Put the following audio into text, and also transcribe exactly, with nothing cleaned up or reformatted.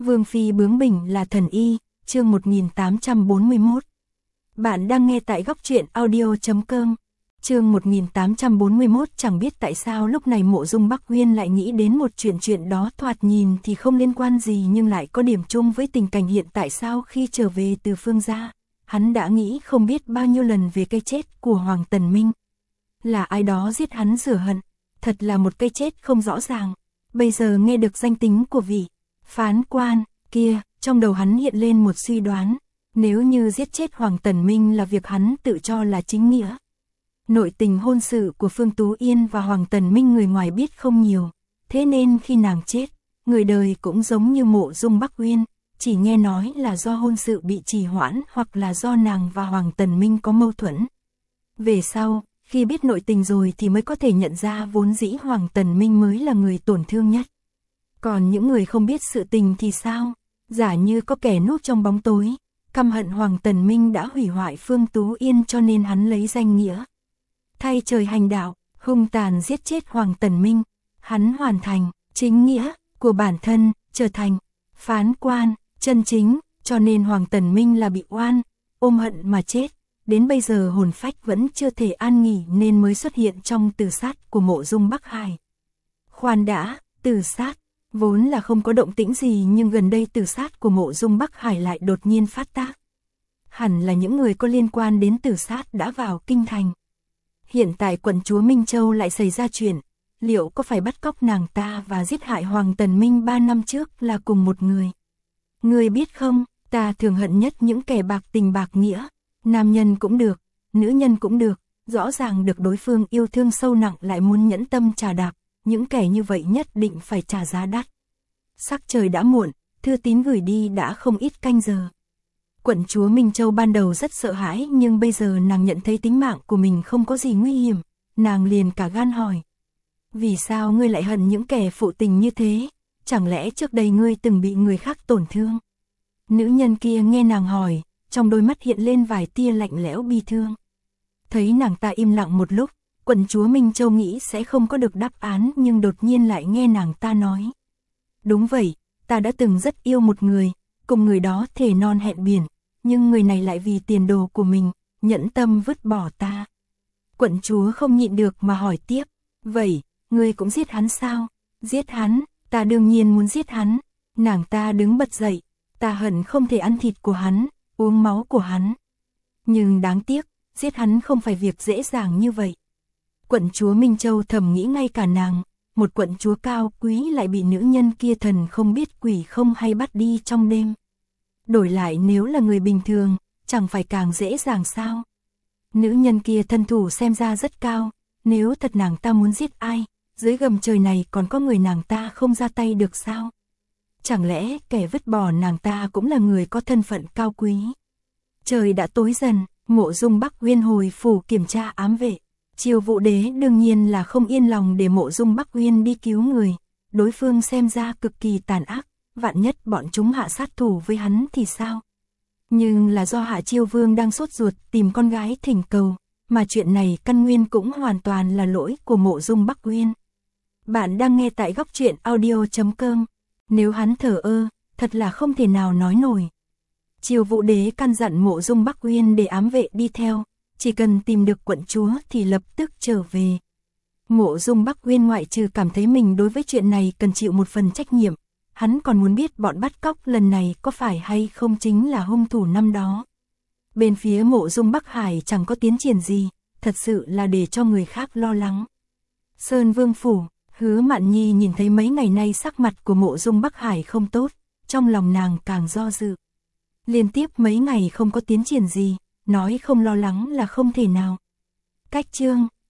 Vương phi bướng bỉnh là thần y, chương một nghìn tám trăm bốn mươi mốt. Bạn đang nghe tại góc truyện audio chấm com. Chương một nghìn tám trăm bốn mươi mốt. Chẳng biết tại sao lúc này Mộ Dung Bắc Uyên lại nghĩ đến một chuyện chuyện đó thoạt nhìn thì không liên quan gì nhưng lại có điểm chung với tình cảnh hiện tại. Sau khi trở về từ Phương gia, hắn đã nghĩ không biết bao nhiêu lần về cái chết của Hoàng Tần Minh. Là ai đó giết hắn rửa hận, thật là một cái chết không rõ ràng. Bây giờ nghe được danh tính của vị phán quan kia, trong đầu hắn hiện lên một suy đoán, nếu như giết chết Hoàng Tần Minh là việc hắn tự cho là chính nghĩa. Nội tình hôn sự của Phương Tú Yên và Hoàng Tần Minh người ngoài biết không nhiều, thế nên khi nàng chết, người đời cũng giống như Mộ Dung Bắc Uyên, chỉ nghe nói là do hôn sự bị trì hoãn hoặc là do nàng và Hoàng Tần Minh có mâu thuẫn. Về sau, khi biết nội tình rồi thì mới có thể nhận ra vốn dĩ Hoàng Tần Minh mới là người tổn thương nhất. Còn những người không biết sự tình thì sao? Giả như có kẻ núp trong bóng tối, căm hận Hoàng Tần Minh đã hủy hoại Phương Tú Yên cho nên hắn lấy danh nghĩa thay trời hành đạo, hung tàn giết chết Hoàng Tần Minh. Hắn hoàn thành chính nghĩa của bản thân, trở thành phán quan chân chính, cho nên Hoàng Tần Minh là bị oan, ôm hận mà chết. Đến bây giờ hồn phách vẫn chưa thể an nghỉ nên mới xuất hiện trong tử sát của Mộ Dung Bắc Hải. Khoan đã, tử sát vốn là không có động tĩnh gì nhưng gần đây tử sát của Mộ Dung Bắc Hải lại đột nhiên phát tác. Hẳn là những người có liên quan đến tử sát đã vào kinh thành. Hiện tại quận chúa Minh Châu lại xảy ra chuyện, liệu có phải bắt cóc nàng ta và giết hại Hoàng Tần Minh ba năm trước là cùng một người? Người biết không, ta thường hận nhất những kẻ bạc tình bạc nghĩa, nam nhân cũng được, nữ nhân cũng được, rõ ràng được đối phương yêu thương sâu nặng lại muốn nhẫn tâm trà đạp. Những kẻ như vậy nhất định phải trả giá đắt. Sắc trời đã muộn, thư tín gửi đi đã không ít canh giờ. Quận chúa Minh Châu ban đầu rất sợ hãi nhưng bây giờ nàng nhận thấy tính mạng của mình không có gì nguy hiểm, nàng liền cả gan hỏi. Vì sao ngươi lại hận những kẻ phụ tình như thế? Chẳng lẽ trước đây ngươi từng bị người khác tổn thương? Nữ nhân kia nghe nàng hỏi, trong đôi mắt hiện lên vài tia lạnh lẽo bi thương. Thấy nàng ta im lặng một lúc, quận chúa Minh Châu nghĩ sẽ không có được đáp án nhưng đột nhiên lại nghe nàng ta nói. Đúng vậy, ta đã từng rất yêu một người, cùng người đó thề non hẹn biển, nhưng người này lại vì tiền đồ của mình, nhẫn tâm vứt bỏ ta. Quận chúa không nhịn được mà hỏi tiếp, vậy, ngươi cũng giết hắn sao? Giết hắn, ta đương nhiên muốn giết hắn. Nàng ta đứng bật dậy, ta hận không thể ăn thịt của hắn, uống máu của hắn. Nhưng đáng tiếc, giết hắn không phải việc dễ dàng như vậy. Quận chúa Minh Châu thầm nghĩ ngay cả nàng, một quận chúa cao quý lại bị nữ nhân kia thần không biết quỷ không hay bắt đi trong đêm. Đổi lại nếu là người bình thường, chẳng phải càng dễ dàng sao? Nữ nhân kia thân thủ xem ra rất cao, nếu thật nàng ta muốn giết ai, dưới gầm trời này còn có người nàng ta không ra tay được sao? Chẳng lẽ kẻ vứt bỏ nàng ta cũng là người có thân phận cao quý? Trời đã tối dần, Mộ Dung Bắc Uyên hồi phủ kiểm tra ám vệ. Triều Vũ Đế đương nhiên là không yên lòng để Mộ Dung Bắc Uyên đi cứu người, đối phương xem ra cực kỳ tàn ác, vạn nhất bọn chúng hạ sát thủ với hắn thì sao? Nhưng là do Hạ Chiêu Vương đang sốt ruột tìm con gái thỉnh cầu, mà chuyện này căn nguyên cũng hoàn toàn là lỗi của Mộ Dung Bắc Uyên. Bạn đang nghe tại góc truyện audio chấm com. Nếu hắn thờ ơ, thật là không thể nào nói nổi. Triều Vũ Đế căn dặn Mộ Dung Bắc Uyên để ám vệ đi theo. Chỉ cần tìm được quận chúa thì lập tức trở về. Mộ Dung Bắc Uyên ngoại trừ cảm thấy mình đối với chuyện này cần chịu một phần trách nhiệm, hắn còn muốn biết bọn bắt cóc lần này có phải hay không chính là hung thủ năm đó. Bên phía Mộ Dung Bắc Hải chẳng có tiến triển gì, thật sự là để cho người khác lo lắng. Sơn Vương phủ, Hứa Mạn Nhi nhìn thấy mấy ngày nay sắc mặt của Mộ Dung Bắc Hải không tốt, trong lòng nàng càng do dự. Liên tiếp mấy ngày không có tiến triển gì, nói không lo lắng là không thể nào. Cách chương,